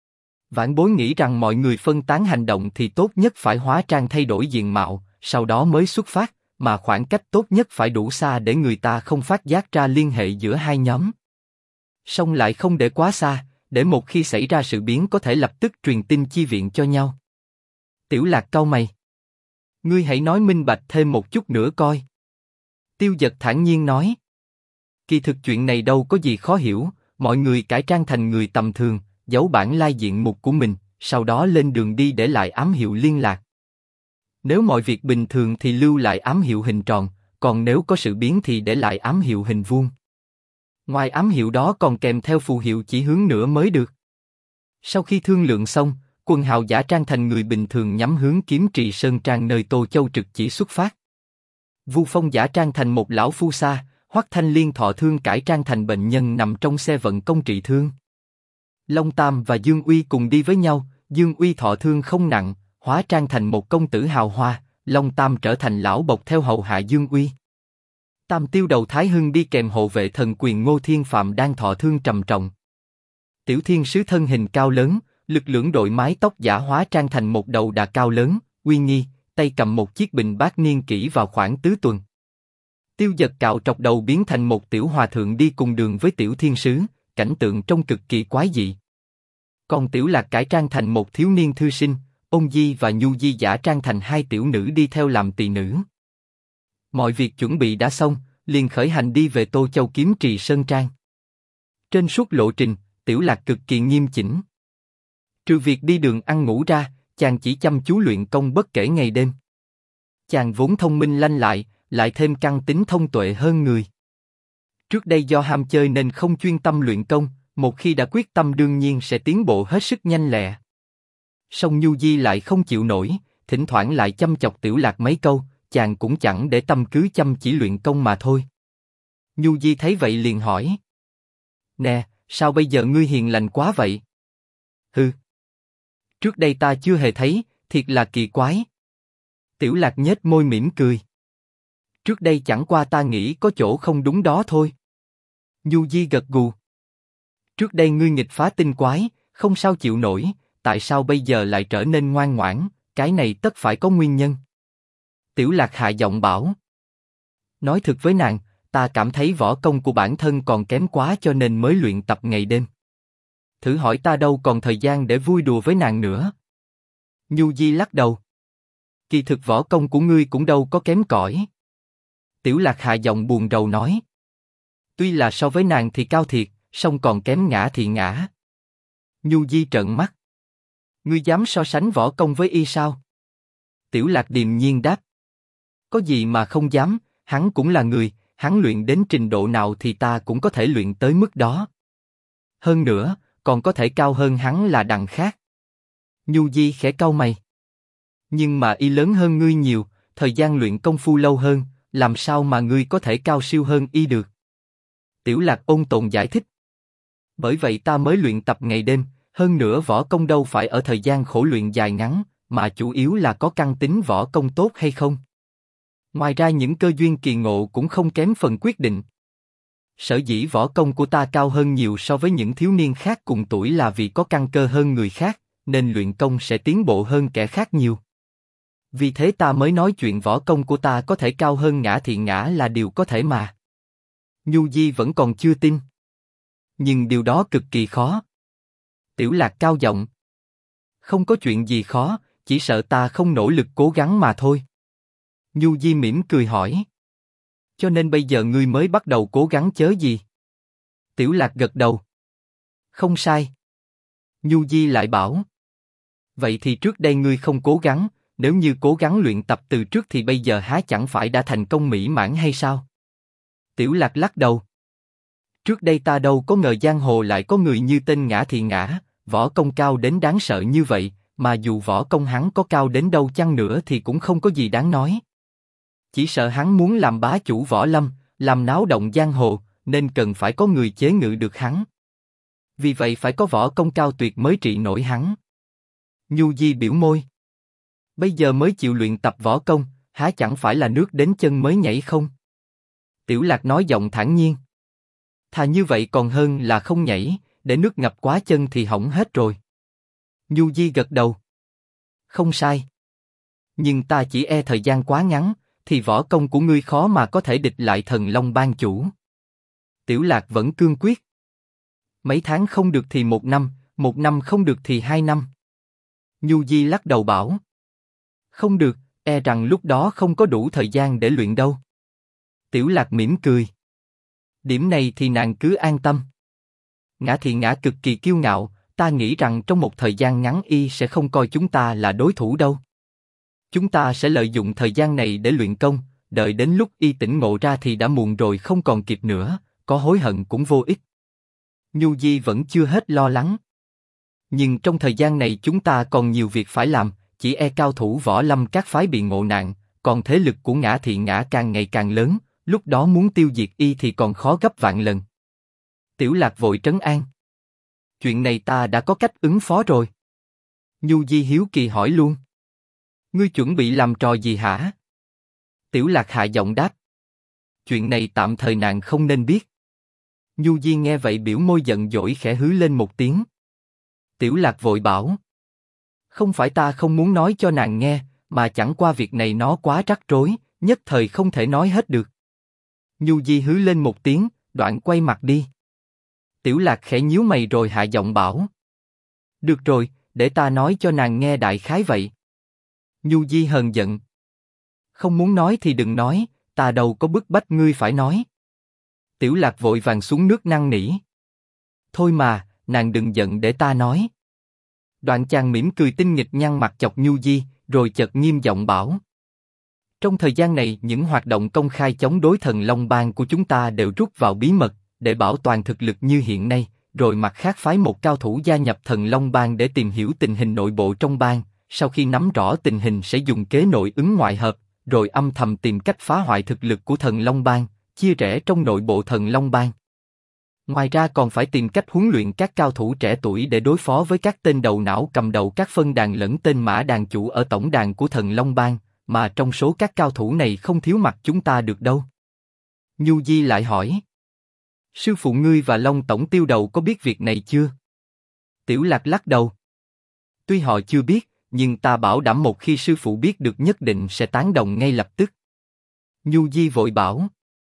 Vãn bối nghĩ rằng mọi người phân tán hành động thì tốt nhất phải hóa trang thay đổi diện mạo, sau đó mới xuất phát, mà khoảng cách tốt nhất phải đủ xa để người ta không phát giác ra liên hệ giữa hai nhóm. Song lại không để quá xa, để một khi xảy ra sự biến có thể lập tức truyền tin chi viện cho nhau. Tiểu Lạc cau mày. Ngươi hãy nói minh bạch thêm một chút nữa coi. Tiêu Dật thản nhiên nói. Kỳ thực chuyện này đâu có gì khó hiểu, mọi người cải trang thành người tầm thường, giấu bản lai diện mục của mình, sau đó lên đường đi để lại ám hiệu liên lạc. Nếu mọi việc bình thường thì lưu lại ám hiệu hình tròn, còn nếu có sự biến thì để lại ám hiệu hình vuông. Ngoài ám hiệu đó còn kèm theo phù hiệu chỉ hướng nữa mới được. Sau khi thương lượng xong, Quần Hào giả trang thành người bình thường nhắm hướng Kiếm Trì Sơn Trang nơi Tô Châu trực chỉ xuất phát. Vu Phong giả trang thành một lão phu sa, Hoắc Thanh Liên thọ thương cải trang thành bệnh nhân nằm trong xe vận công trị thương. Long Tam và Dương Uy cùng đi với nhau, Dương Uy thọ thương không nặng, hóa trang thành một công tử hào hoa, Long Tam trở thành lão bộc theo hầu hạ Dương Uy. Tam Tiêu đầu Thái Hưng đi kèm hộ vệ thần quyền Ngô Thiên Phạm đang thọ thương trầm trọng. Tiểu Thiên Sứ thân hình cao lớn, lực lưỡng đội mái tóc giả hóa trang thành một đầu đà cao lớn, uy nghi, tay cầm một chiếc bình bát niên kỷ vào khoảng tứ tuần. Tiêu Dật cạo trọc đầu biến thành một tiểu hòa thượng đi cùng đường với Tiểu Thiên Sứ, cảnh tượng trông cực kỳ quái dị. Còn Tiểu Lạc cải trang thành một thiếu niên thư sinh, Ôn Di và Nhu Di giả trang thành hai tiểu nữ đi theo làm tỳ nữ. Mọi việc chuẩn bị đã xong, liền khởi hành đi về Tô Châu Kiếm Trì Sơn Trang. Trên suốt lộ trình, Tiểu Lạc cực kỳ nghiêm chỉnh. Trừ việc đi đường ăn ngủ ra, chàng chỉ chăm chú luyện công bất kể ngày đêm. Chàng vốn thông minh lanh lợi, lại thêm căn tính thông tuệ hơn người. Trước đây do ham chơi nên không chuyên tâm luyện công, một khi đã quyết tâm đương nhiên sẽ tiến bộ hết sức nhanh lẹ. Song Nhu Di lại không chịu nổi, thỉnh thoảng lại chăm chọc Tiểu Lạc mấy câu, chàng cũng chẳng để tâm, cứ chăm chỉ luyện công mà thôi. Nhu Di thấy vậy liền hỏi. Nè, sao bây giờ ngươi hiền lành quá vậy? Hừ. Trước đây ta chưa hề thấy, thiệt là kỳ quái. Tiểu Lạc nhếch môi mỉm cười. Trước đây chẳng qua ta nghĩ có chỗ không đúng đó thôi. Nhu Di gật gù. Trước đây ngươi nghịch phá tinh quái, không sao chịu nổi, tại sao bây giờ lại trở nên ngoan ngoãn, cái này tất phải có nguyên nhân. Tiểu Lạc hạ giọng bảo. Nói thực với nàng, ta cảm thấy võ công của bản thân còn kém quá cho nên mới luyện tập ngày đêm. Thử hỏi ta đâu còn thời gian để vui đùa với nàng nữa. Nhu Di lắc đầu. Kỳ thực võ công của ngươi cũng đâu có kém cỏi. Tiểu Lạc hạ giọng buồn rầu nói. Tuy là so với nàng thì cao thiệt, song còn kém ngã thì ngã. Nhu Di trợn mắt. Ngươi dám so sánh võ công với y sao? Tiểu Lạc điềm nhiên đáp. Có gì mà không dám, hắn cũng là người, hắn luyện đến trình độ nào thì ta cũng có thể luyện tới mức đó. Hơn nữa, còn có thể cao hơn hắn là đằng khác. Nhu Di khẽ cau mày. Nhưng mà y lớn hơn ngươi nhiều, thời gian luyện công phu lâu hơn, làm sao mà ngươi có thể cao siêu hơn y được? Tiểu Lạc ôn tồn giải thích. Bởi vậy ta mới luyện tập ngày đêm, hơn nữa võ công đâu phải ở thời gian khổ luyện dài ngắn, mà chủ yếu là có căn tính võ công tốt hay không. Ngoài ra những cơ duyên kỳ ngộ cũng không kém phần quyết định. Sở dĩ võ công của ta cao hơn nhiều so với những thiếu niên khác cùng tuổi là vì có căn cơ hơn người khác, nên luyện công sẽ tiến bộ hơn kẻ khác nhiều. Vì thế ta mới nói chuyện võ công của ta có thể cao hơn ngã thì ngã là điều có thể mà. Nhu Di vẫn còn chưa tin. Nhưng điều đó cực kỳ khó. Tiểu Lạc cao giọng. Không có chuyện gì khó, chỉ sợ ta không nỗ lực cố gắng mà thôi. Nhu Di mỉm cười hỏi. Cho nên bây giờ ngươi mới bắt đầu cố gắng chớ gì? Tiểu Lạc gật đầu. Không sai. Nhu Di lại bảo. Vậy thì trước đây ngươi không cố gắng, nếu như cố gắng luyện tập từ trước thì bây giờ há chẳng phải đã thành công mỹ mãn hay sao? Tiểu Lạc lắc đầu. Trước đây ta đâu có ngờ giang hồ lại có người như tên Ngã Thị Ngã, võ công cao đến đáng sợ như vậy, mà dù võ công hắn có cao đến đâu chăng nữa thì cũng không có gì đáng nói. Chỉ sợ hắn muốn làm bá chủ võ lâm, làm náo động giang hồ, nên cần phải có người chế ngự được hắn. Vì vậy phải có võ công cao tuyệt mới trị nổi hắn. Nhu Di biểu môi. Bây giờ mới chịu luyện tập võ công, há chẳng phải là nước đến chân mới nhảy không? Tiểu Lạc nói giọng thản nhiên. Thà như vậy còn hơn là không nhảy, để nước ngập quá chân thì hỏng hết rồi. Nhu Di gật đầu. Không sai. Nhưng ta chỉ e thời gian quá ngắn, thì võ công của ngươi khó mà có thể địch lại Thần Long Bang chủ. Tiểu Lạc vẫn cương quyết. Mấy tháng không được thì 1 năm không được thì 2 năm. Nhu Di lắc đầu bảo. Không được, e rằng lúc đó không có đủ thời gian để luyện đâu. Tiểu Lạc mỉm cười. Điểm này thì nàng cứ an tâm. Ngã Thị Ngã cực kỳ kiêu ngạo, ta nghĩ rằng trong một thời gian ngắn y sẽ không coi chúng ta là đối thủ đâu. Chúng ta sẽ lợi dụng thời gian này để luyện công, đợi đến lúc y tỉnh ngộ ra thì đã muộn rồi, không còn kịp nữa, có hối hận cũng vô ích. Nhu Di vẫn chưa hết lo lắng. Nhưng trong thời gian này chúng ta còn nhiều việc phải làm, chỉ e cao thủ võ lâm các phái bị ngộ nạn, còn thế lực của Ngã Thị Ngã càng ngày càng lớn, lúc đó muốn tiêu diệt y thì còn khó gấp vạn lần. Tiểu Lạc vội trấn an. Chuyện này ta đã có cách ứng phó rồi. Nhu Di hiếu kỳ hỏi luôn. Ngươi chuẩn bị làm trò gì hả? Tiểu Lạc hạ giọng đáp. Chuyện này tạm thời nàng không nên biết. Nhu Di nghe vậy biểu môi giận dỗi khẽ hứ lên một tiếng. Tiểu Lạc vội bảo. Không phải ta không muốn nói cho nàng nghe, mà chẳng qua việc này nó quá rắc rối, nhất thời không thể nói hết được. Nhu Di hứ lên một tiếng, đoạn quay mặt đi. Tiểu Lạc khẽ nhíu mày rồi hạ giọng bảo. Được rồi, để ta nói cho nàng nghe đại khái vậy. Nhu Di hờn giận. Không muốn nói thì đừng nói, ta đâu có bức bách ngươi phải nói. Tiểu Lạc vội vàng xuống nước năn nỉ. Thôi mà, nàng đừng giận để ta nói. Đoạn chàng mỉm cười tinh nghịch nhăn mặt chọc Nhu Di, rồi chợt nghiêm giọng bảo. Trong thời gian này, những hoạt động công khai chống đối Thần Long Bang của chúng ta đều rút vào bí mật, để bảo toàn thực lực như hiện nay, rồi mặt khác phái một cao thủ gia nhập Thần Long Bang để tìm hiểu tình hình nội bộ trong bang, sau khi nắm rõ tình hình sẽ dùng kế nội ứng ngoại hợp, rồi âm thầm tìm cách phá hoại thực lực của Thần Long Bang, chia rẽ trong nội bộ Thần Long Bang. Ngoài ra còn phải tìm cách huấn luyện các cao thủ trẻ tuổi để đối phó với các tên đầu não cầm đầu các phân đàn lẫn tên mã đàn chủ ở tổng đàn của Thần Long Bang, mà trong số các cao thủ này không thiếu mặt chúng ta được đâu. Nhu Di lại hỏi. Sư phụ ngươi và Long Tổng Tiêu Đầu có biết việc này chưa? Tiểu Lạc lắc đầu. Tuy họ chưa biết, nhưng ta bảo đảm một khi sư phụ biết được nhất định sẽ tán đồng ngay lập tức. Nhu Di vội bảo.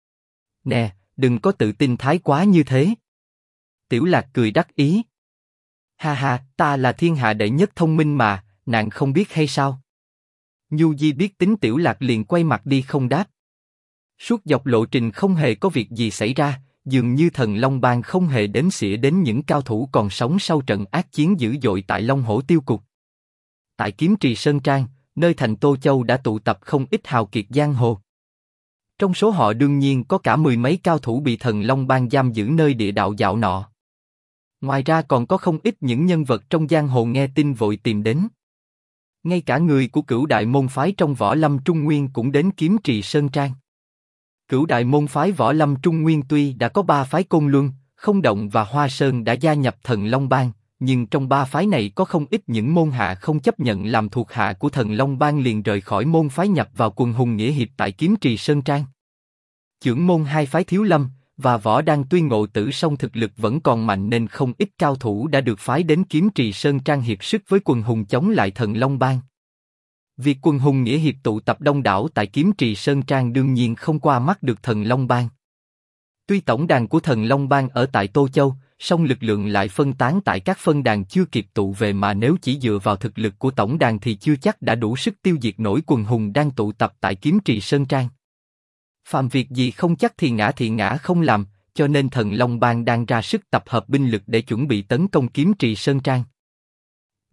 Nè, đừng có tự tin thái quá như thế. Tiểu Lạc cười đắc ý. Ha ha, ta là thiên hạ đệ nhất thông minh mà, nàng không biết hay sao? Nhu Di biết tính Tiểu Lạc liền quay mặt đi không đáp. Suốt dọc lộ trình không hề có việc gì xảy ra, dường như Thần Long Bang không hề đếm xỉa đến những cao thủ còn sống sau trận ác chiến dữ dội tại Long Hổ Tiêu Cục. Tại Kiếm Trì Sơn Trang, nơi thành Tô Châu đã tụ tập không ít hào kiệt giang hồ. Trong số họ đương nhiên có cả 10 mấy cao thủ bị Thần Long Bang giam giữ nơi địa đạo dạo nọ. Ngoài ra còn có không ít những nhân vật trong giang hồ nghe tin vội tìm đến. Ngay cả người của Cửu Đại Môn Phái trong Võ Lâm Trung Nguyên cũng đến Kiếm Trì Sơn Trang. Cửu Đại Môn Phái Võ Lâm Trung Nguyên tuy đã có 3 phái Côn Luân, Không Động và Hoa Sơn đã gia nhập Thần Long Bang, nhưng trong 3 phái này có không ít những môn hạ không chấp nhận làm thuộc hạ của Thần Long Bang liền rời khỏi môn phái nhập vào Quần Hùng Nghĩa Hiệp tại Kiếm Trì Sơn Trang. Chưởng môn 2 phái Thiếu Lâm và Võ Đăng tuy ngộ tử song thực lực vẫn còn mạnh nên không ít cao thủ đã được phái đến Kiếm Trì Sơn Trang hiệp sức với Quần Hùng chống lại Thần Long Bang. Việc Quần Hùng Nghĩa Hiệp tụ tập đông đảo tại Kiếm Trì Sơn Trang đương nhiên không qua mắt được Thần Long Bang. Tuy tổng đàn của Thần Long Bang ở tại Tô Châu, song lực lượng lại phân tán tại các phân đàn chưa kịp tụ về, mà nếu chỉ dựa vào thực lực của tổng đàn thì chưa chắc đã đủ sức tiêu diệt nổi quần hùng đang tụ tập tại Kiếm Trì Sơn Trang. Phạm việc gì không chắc thì Ngã Thị Ngã không làm, cho nên Thần Long Bang đang ra sức tập hợp binh lực để chuẩn bị tấn công Kiếm Trì Sơn Trang.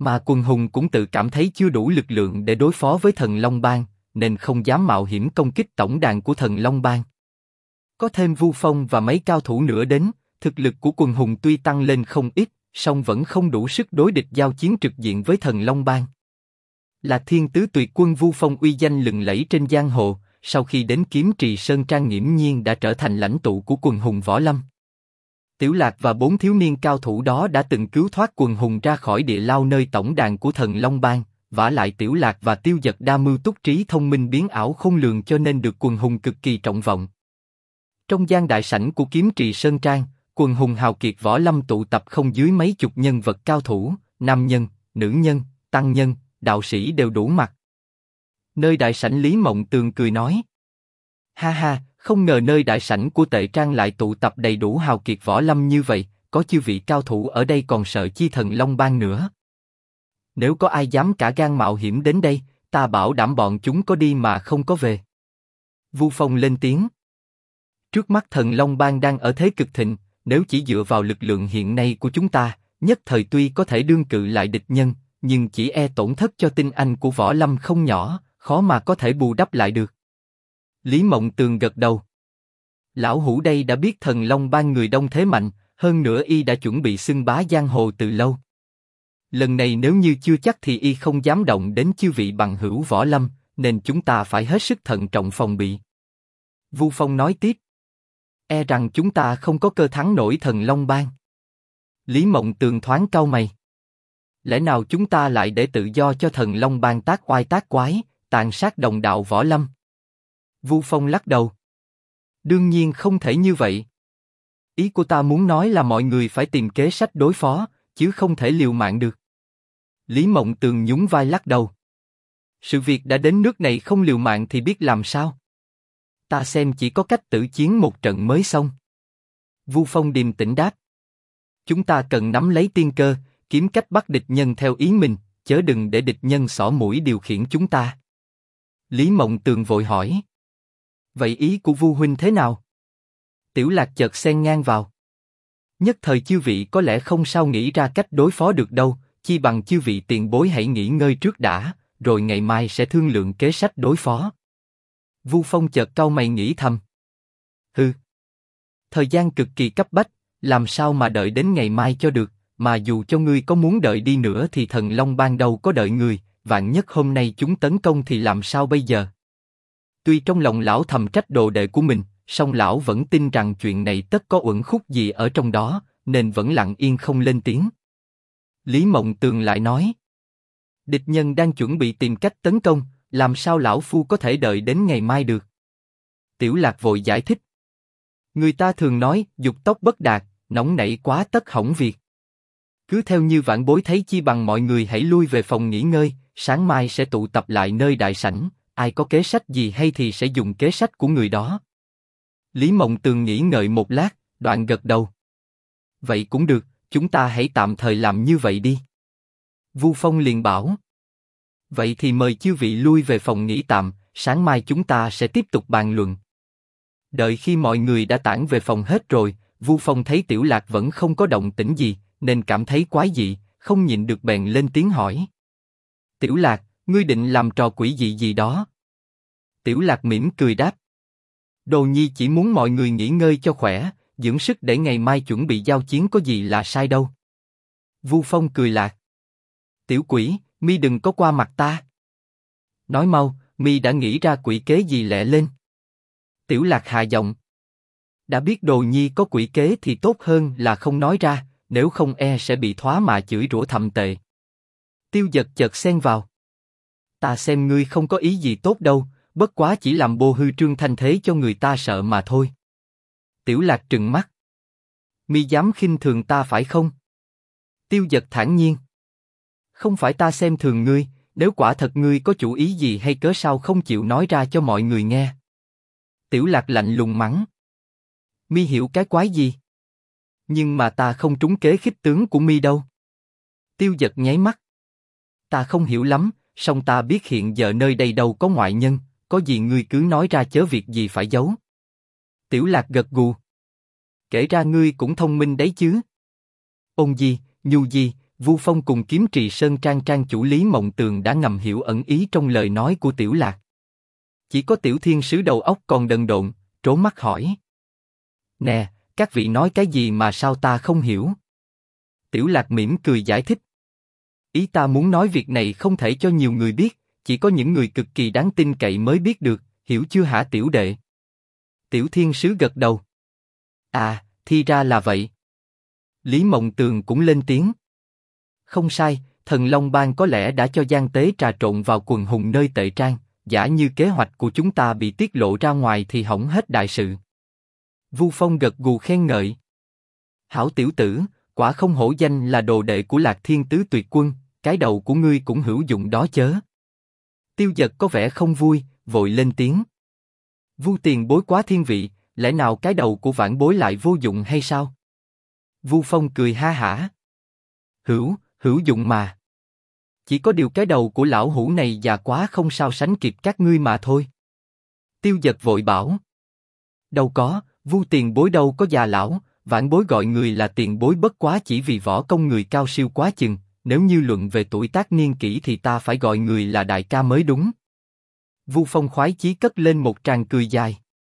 Mà Quần Hùng cũng tự cảm thấy chưa đủ lực lượng để đối phó với Thần Long Bang, nên không dám mạo hiểm công kích tổng đàn của Thần Long Bang. Có thêm Vu Phong và mấy cao thủ nữa đến, thực lực của Quần Hùng tuy tăng lên không ít, song vẫn không đủ sức đối địch giao chiến trực diện với Thần Long Bang. Là thiên tứ tuyệt quân Vu Phong uy danh lừng lẫy trên giang hồ, sau khi đến Kiếm Trì Sơn Trang nghiễm nhiên đã trở thành lãnh tụ của Quần Hùng võ lâm. Tiểu Lạc và 4 thiếu niên cao thủ đó đã từng cứu thoát Quần Hùng ra khỏi địa lao nơi tổng đàn của Thần Long Bang, vả lại Tiểu Lạc và Tiêu Dật đa mưu túc trí thông minh biến ảo khôn lường cho nên được Quần Hùng cực kỳ trọng vọng. Trong gian đại sảnh của Kiếm Trì Sơn Trang, Quần Hùng hào kiệt võ lâm tụ tập không dưới mấy chục nhân vật cao thủ, nam nhân, nữ nhân, tăng nhân, đạo sĩ đều đủ mặt. Nơi đại sảnh Lý Mộng Tường cười nói: Ha ha, không ngờ nơi đại sảnh của Tệ Trang lại tụ tập đầy đủ hào kiệt võ lâm như vậy, có chư vị cao thủ ở đây còn sợ chi Thần Long Bang nữa. Nếu có ai dám cả gan mạo hiểm đến đây, ta bảo đảm bọn chúng có đi mà không có về. Vu Phong lên tiếng. Trước mắt Thần Long Bang đang ở thế cực thịnh, nếu chỉ dựa vào lực lượng hiện nay của chúng ta, nhất thời tuy có thể đương cự lại địch nhân, nhưng chỉ e tổn thất cho tinh anh của võ lâm không nhỏ, khó mà có thể bù đắp lại được. Lý Mộng Tường gật đầu. Lão hủ đây đã biết Thần Long Bang người đông thế mạnh, hơn nữa y đã chuẩn bị xưng bá giang hồ từ lâu. Lần này nếu như chưa chắc thì y không dám động đến chư vị bằng hữu võ lâm, nên chúng ta phải hết sức thận trọng phòng bị. Vu Phong nói tiếp. E rằng chúng ta không có cơ thắng nổi Thần Long Bang. Lý Mộng Tường thoáng cau mày. Lẽ nào chúng ta lại để tự do cho Thần Long Bang tác oai tác quái, tàn sát đồng đạo võ lâm? Vu Phong lắc đầu. Đương nhiên không thể như vậy. Ý của ta muốn nói là mọi người phải tìm kế sách đối phó, chứ không thể liều mạng được. Lý Mộng Tường nhún vai lắc đầu. Sự việc đã đến nước này không liều mạng thì biết làm sao? Ta xem chỉ có cách tử chiến một trận mới xong. Vu Phong điềm tĩnh đáp. Chúng ta cần nắm lấy tiên cơ, kiếm cách bắt địch nhân theo ý mình, chớ đừng để địch nhân xỏ mũi điều khiển chúng ta. Lý Mộng Tường vội hỏi. Vậy ý của Vu huynh thế nào? Tiểu Lạc chợt xen ngang vào. Nhất thời chư vị có lẽ không sao nghĩ ra cách đối phó được đâu, chi bằng chư vị tiền bối hãy nghỉ ngơi trước đã, rồi ngày mai sẽ thương lượng kế sách đối phó. Vu Phong chợt cau mày nghĩ thầm. Hừ. Thời gian cực kỳ cấp bách, làm sao mà đợi đến ngày mai cho được, mà dù cho ngươi có muốn đợi đi nữa thì Thần Long Bang đâu có đợi người, vạn nhất hôm nay chúng tấn công thì làm sao bây giờ? Tuy trong lòng lão thầm trách đồ đệ của mình, song lão vẫn tin rằng chuyện này tất có uẩn khúc gì ở trong đó, nên vẫn lặng yên không lên tiếng. Lý Mộng Tường lại nói. Địch nhân đang chuẩn bị tìm cách tấn công, làm sao lão phu có thể đợi đến ngày mai được? Tiểu Lạc vội giải thích. Người ta thường nói, dục tốc bất đạt, nóng nảy quá tất hỏng việc. Cứ theo như vãn bối thấy chi bằng mọi người hãy lui về phòng nghỉ ngơi, sáng mai sẽ tụ tập lại nơi đại sảnh, ai có kế sách gì hay thì sẽ dùng kế sách của người đó. Lý Mộng Tường nghĩ ngợi một lát, đoạn gật đầu. Vậy cũng được, chúng ta hãy tạm thời làm như vậy đi. Vu Phong liền bảo. Vậy thì mời chư vị lui về phòng nghỉ tạm, sáng mai chúng ta sẽ tiếp tục bàn luận. Đợi khi mọi người đã tản về phòng hết rồi, Vu Phong thấy Tiểu Lạc vẫn không có động tĩnh gì, nên cảm thấy quái dị, không nhịn được bèn lên tiếng hỏi. Tiểu Lạc, ngươi định làm trò quỷ dị gì đó? Tiểu Lạc mỉm cười đáp. Đồ nhi chỉ muốn mọi người nghỉ ngơi cho khỏe, dưỡng sức để ngày mai chuẩn bị giao chiến có gì là sai đâu. Vu Phong cười lạc. Tiểu quỷ, mi đừng có qua mặt ta. Nói mau, mi đã nghĩ ra quỷ kế gì lẹ lên. Tiểu Lạc hạ giọng. Đã biết đồ nhi có quỷ kế thì tốt hơn là không nói ra, nếu không e sẽ bị thoá mà chửi rủa thậm tệ. Tiêu Dật chợt xen vào. Ta xem ngươi không có ý gì tốt đâu, bất quá chỉ làm bô hư trương thanh thế cho người ta sợ mà thôi. Tiểu Lạc trừng mắt. Mi dám khinh thường ta phải không? Tiêu Dật thản nhiên. Không phải ta xem thường ngươi, nếu quả thật ngươi có chủ ý gì hay cớ sao không chịu nói ra cho mọi người nghe. Tiểu Lạc lạnh lùng mắng. Mi hiểu cái quái gì? Nhưng mà ta không trúng kế khích tướng của mi đâu. Tiêu Dật nháy mắt. Ta không hiểu lắm, song ta biết hiện giờ nơi đây đâu có ngoại nhân, có gì ngươi cứ nói ra chớ việc gì phải giấu. Tiểu Lạc gật gù. Kể ra ngươi cũng thông minh đấy chứ. Ôn Di, Nhu Di, Vu Phong cùng Kiếm Trì Sơn trang chủ Lý Mộng Tường đã ngầm hiểu ẩn ý trong lời nói của Tiểu Lạc. Chỉ có Tiểu Thiên Sứ đầu óc còn đần độn, trố mắt hỏi: Nè, các vị nói cái gì mà sao ta không hiểu? Tiểu Lạc mỉm cười giải thích: Ý ta muốn nói việc này không thể cho nhiều người biết, chỉ có những người cực kỳ đáng tin cậy mới biết được, hiểu chưa hả tiểu đệ? Tiểu Thiên Sứ gật đầu. À, thì ra là vậy. Lý Mộng Tường cũng lên tiếng. Không sai, Thần Long Bang có lẽ đã cho gian tế trà trộn vào quần hùng nơi tệ trang, giả như kế hoạch của chúng ta bị tiết lộ ra ngoài thì hỏng hết đại sự. Vu Phong gật gù khen ngợi. Hảo tiểu tử, quả không hổ danh là đồ đệ của Lạc Thiên Tứ Tuyệt Quân, cái đầu của ngươi cũng hữu dụng đó chớ. Tiêu Dật có vẻ không vui, vội lên tiếng. Vu tiền bối quá thiên vị, lẽ nào cái đầu của vãn bối lại vô dụng hay sao? Vu Phong cười ha hả. Hữu dụng mà. Chỉ có điều cái đầu của lão hủ này già quá không sao sánh kịp các ngươi mà thôi. Tiêu Dật vội bảo. Đâu có, Vu tiền bối đâu có già lão, vãn bối gọi người là tiền bối bất quá chỉ vì võ công người cao siêu quá chừng, nếu như luận về tuổi tác niên kỷ thì ta phải gọi người là đại ca mới đúng. Vu Phong khoái chí cất lên một tràng cười dài.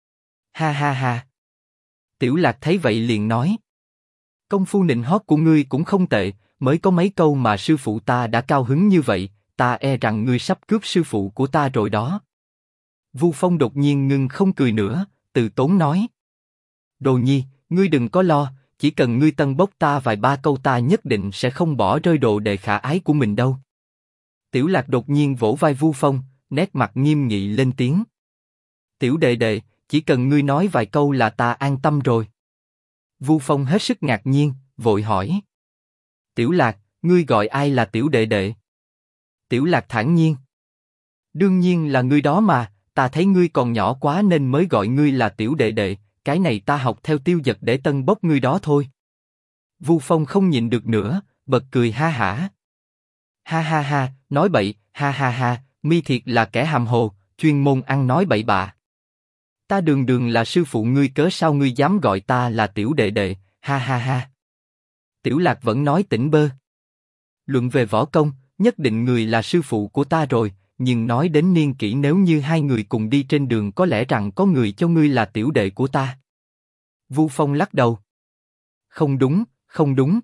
Ha ha ha. Tiểu Lạc thấy vậy liền nói. Công phu nịnh hót của ngươi cũng không tệ, mới có mấy câu mà sư phụ ta đã cao hứng như vậy, ta e rằng ngươi sắp cướp sư phụ của ta rồi đó. Vu Phong đột nhiên ngưng không cười nữa, từ tốn nói. Đồ Nhi, ngươi đừng có lo, chỉ cần ngươi tân bốc ta vài ba câu ta nhất định sẽ không bỏ rơi đồ đệ khả ái của mình đâu. Tiểu Lạc đột nhiên vỗ vai Vu Phong, nét mặt nghiêm nghị lên tiếng. Tiểu đệ đệ, chỉ cần ngươi nói vài câu là ta an tâm rồi. Vu Phong hết sức ngạc nhiên, vội hỏi. Tiểu Lạc, ngươi gọi ai là tiểu đệ đệ? Tiểu Lạc thản nhiên. Đương nhiên là ngươi đó mà, ta thấy ngươi còn nhỏ quá nên mới gọi ngươi là tiểu đệ đệ, cái này ta học theo Tiêu Dật để tân bốc ngươi đó thôi. Vu Phong không nhịn được nữa, bật cười ha hả. Ha ha ha, nói bậy, ha ha ha, mi thiệt là kẻ hàm hồ, chuyên môn ăn nói bậy bạ. Ta đường đường là sư phụ ngươi cớ sao ngươi dám gọi ta là tiểu đệ đệ, ha ha ha. Tiểu Lạc vẫn nói tỉnh bơ. Luận về võ công, nhất định người là sư phụ của ta rồi, nhưng nói đến niên kỷ nếu như hai người cùng đi trên đường có lẽ rằng có người cho ngươi là tiểu đệ của ta. Vu Phong lắc đầu. Không đúng, không đúng.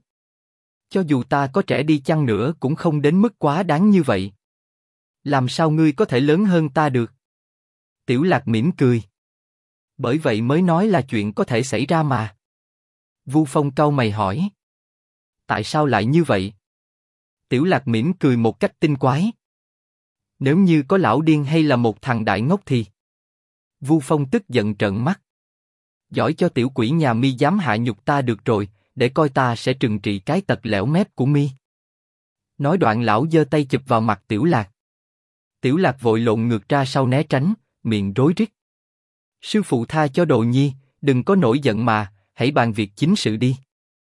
Cho dù ta có trẻ đi chăng nữa cũng không đến mức quá đáng như vậy. Làm sao ngươi có thể lớn hơn ta được? Tiểu Lạc mỉm cười. Bởi vậy mới nói là chuyện có thể xảy ra mà. Vu Phong cau mày hỏi. Tại sao lại như vậy? Tiểu Lạc mỉm cười một cách tinh quái. Nếu như có lão điên hay là một thằng đại ngốc thì... Vu Phong tức giận trợn mắt. Giỏi cho tiểu quỷ nhà mi dám hạ nhục ta được rồi, để coi ta sẽ trừng trị cái tật lẻo mép của mi. Nói đoạn lão giơ tay chụp vào mặt Tiểu Lạc. Tiểu Lạc vội lộn ngược ra sau né tránh, miệng rối rít. Sư phụ tha cho Đồ Nhi, đừng có nổi giận mà, hãy bàn việc chính sự đi.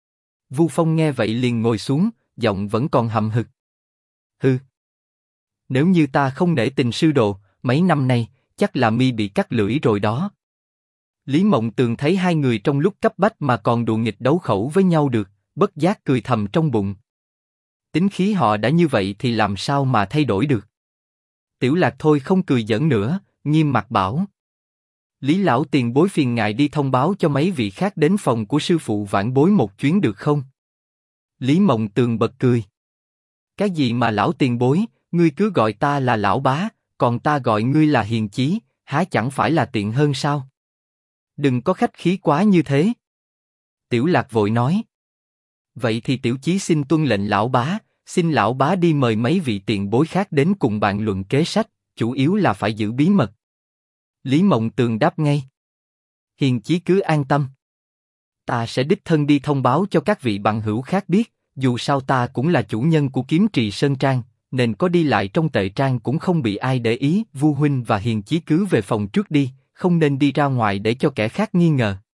Vu Phong nghe vậy liền ngồi xuống, giọng vẫn còn hậm hực. Hừ. Nếu như ta không nể tình sư đồ, mấy năm nay chắc là mi bị cắt lưỡi rồi đó. Lý Mộng Tường thấy hai người trong lúc cấp bách mà còn đùa nghịch đấu khẩu với nhau được, bất giác cười thầm trong bụng. Tính khí họ đã như vậy thì làm sao mà thay đổi được? Tiểu Lạc thôi không cười giỡn nữa, nghiêm mặt bảo. Lý lão tiền bối phiền ngài đi thông báo cho mấy vị khác đến phòng của sư phụ vãn bối một chuyến được không? Lý Mộng Tường bật cười. Cái gì mà lão tiền bối, ngươi cứ gọi ta là lão bá, còn ta gọi ngươi là hiền chí, há chẳng phải là tiện hơn sao? Đừng có khách khí quá như thế. Tiểu Lạc vội nói. Vậy thì tiểu chí xin tuân lệnh lão bá, xin lão bá đi mời mấy vị tiền bối khác đến cùng bàn luận kế sách, chủ yếu là phải giữ bí mật. Lý Mộng Tường đáp ngay. Hiền chí cứ an tâm. Ta sẽ đích thân đi thông báo cho các vị bằng hữu khác biết, dù sao ta cũng là chủ nhân của Kiếm Trì Sơn Trang, nên có đi lại trong tệ trang cũng không bị ai để ý. Vu huynh và Hiền chí cứ về phòng trước đi, không nên đi ra ngoài để cho kẻ khác nghi ngờ.